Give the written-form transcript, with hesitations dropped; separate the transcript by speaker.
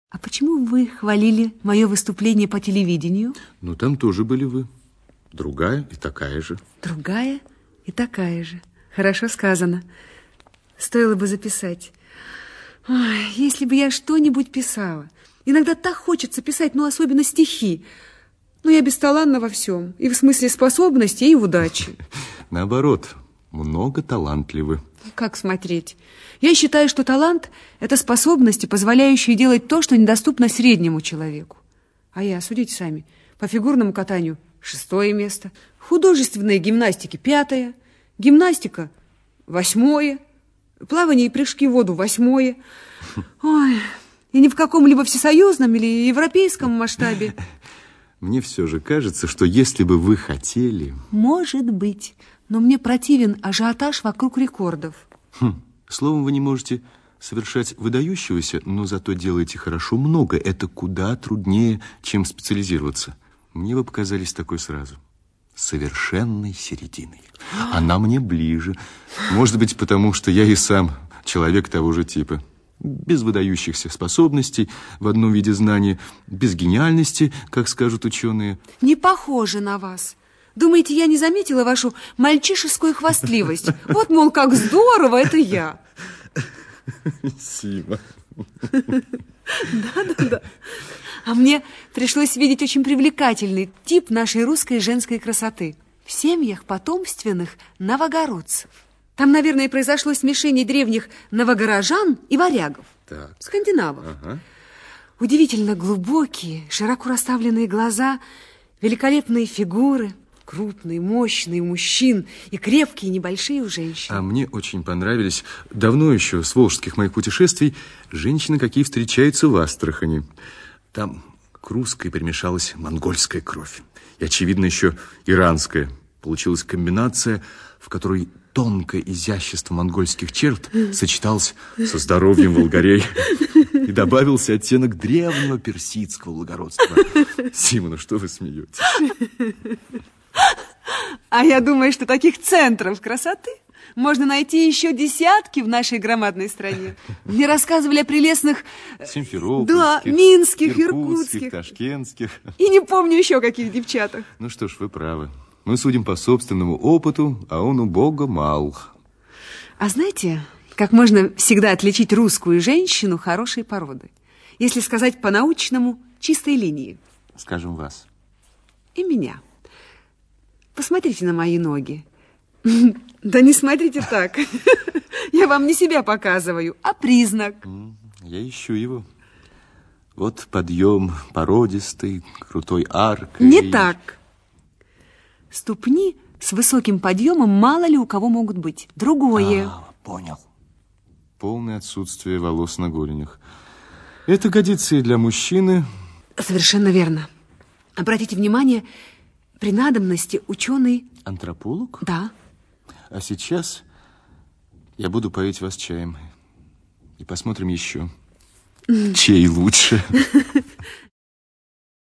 Speaker 1: А почему вы хвалили мое выступление по телевидению?
Speaker 2: Ну, там тоже были вы. Другая и такая же.
Speaker 1: Другая и такая же. Хорошо сказано. Стоило бы записать. Ой, если бы я что-нибудь писала. Иногда так хочется писать, ну, особенно стихи. Но я бесталанна во всем. И в смысле способностей, и в удаче.
Speaker 2: Наоборот, много талантливы.
Speaker 1: Как смотреть? Я считаю, что талант – это способности, позволяющие делать то, что недоступно среднему человеку. А я, судите сами, по фигурному катанию 6-е место, художественной гимнастике 5-е, гимнастика 8-е, плавание и прыжки в воду 8-е. Ой, и ни в каком-либо всесоюзном или европейском масштабе.
Speaker 2: Мне все же кажется, что если бы вы хотели...
Speaker 1: Может быть, но мне противен ажиотаж вокруг рекордов.
Speaker 2: Словом, вы не можете совершать выдающегося, но зато делаете хорошо много. Это куда труднее, чем специализироваться. Мне вы показались такой сразу. Совершенной серединой. Она мне ближе. Может быть, потому что я и сам человек того же типа. Без выдающихся способностей, в одном виде знания, без гениальности, как скажут ученые.
Speaker 1: Не похоже на вас. Думаете, я не заметила вашу мальчишескую хвастливость? Вот, мол, как здорово, это я.
Speaker 2: Сима.
Speaker 1: Да. А мне пришлось видеть очень привлекательный тип нашей русской женской красоты в семьях потомственных новогородцев. Там, наверное, произошло смешение древних новогорожан и варягов, скандинавов.
Speaker 2: Ага.
Speaker 1: Удивительно глубокие, широко расставленные глаза, великолепные фигуры, крупные, мощные у мужчин и крепкие, небольшие у женщин.
Speaker 2: А мне очень понравились, давно еще, с волжских моих путешествий, женщины, какие встречаются в Астрахани. Там к русской примешалась монгольская кровь. И, очевидно, еще иранская. Получилась комбинация, в которой тонкое изящество монгольских черт сочеталось со здоровьем волгарей. И добавился оттенок древнего персидского благородства. Сима, ну что вы смеетесь?
Speaker 1: А я думаю, что таких центров красоты можно найти еще десятки в нашей громадной стране. Мне рассказывали о прелестных...
Speaker 2: Симферопольских,
Speaker 1: да, минских,
Speaker 2: иркутских, ташкентских.
Speaker 1: И не помню еще каких девчатах.
Speaker 2: Ну что ж, вы правы. Мы судим по собственному опыту, а он у Бога мал.
Speaker 1: А знаете, как можно всегда отличить русскую женщину хорошей породы? Если сказать по-научному, чистой линии.
Speaker 2: Скажем, вас.
Speaker 1: И меня. Посмотрите на мои ноги. Да не смотрите так. Я вам не себя показываю, а признак.
Speaker 2: Я ищу его. Вот подъем породистый, крутой аркой.
Speaker 1: Не так. Ступни с высоким подъемом мало ли у кого могут быть. Другое.
Speaker 2: Понял. Полное отсутствие волос на голенях. Это годится и для мужчины.
Speaker 1: Совершенно верно. Обратите внимание, при надобности ученый...
Speaker 2: Антрополог?
Speaker 1: Да.
Speaker 2: А сейчас я буду поить вас чаем. И посмотрим еще, чей лучше.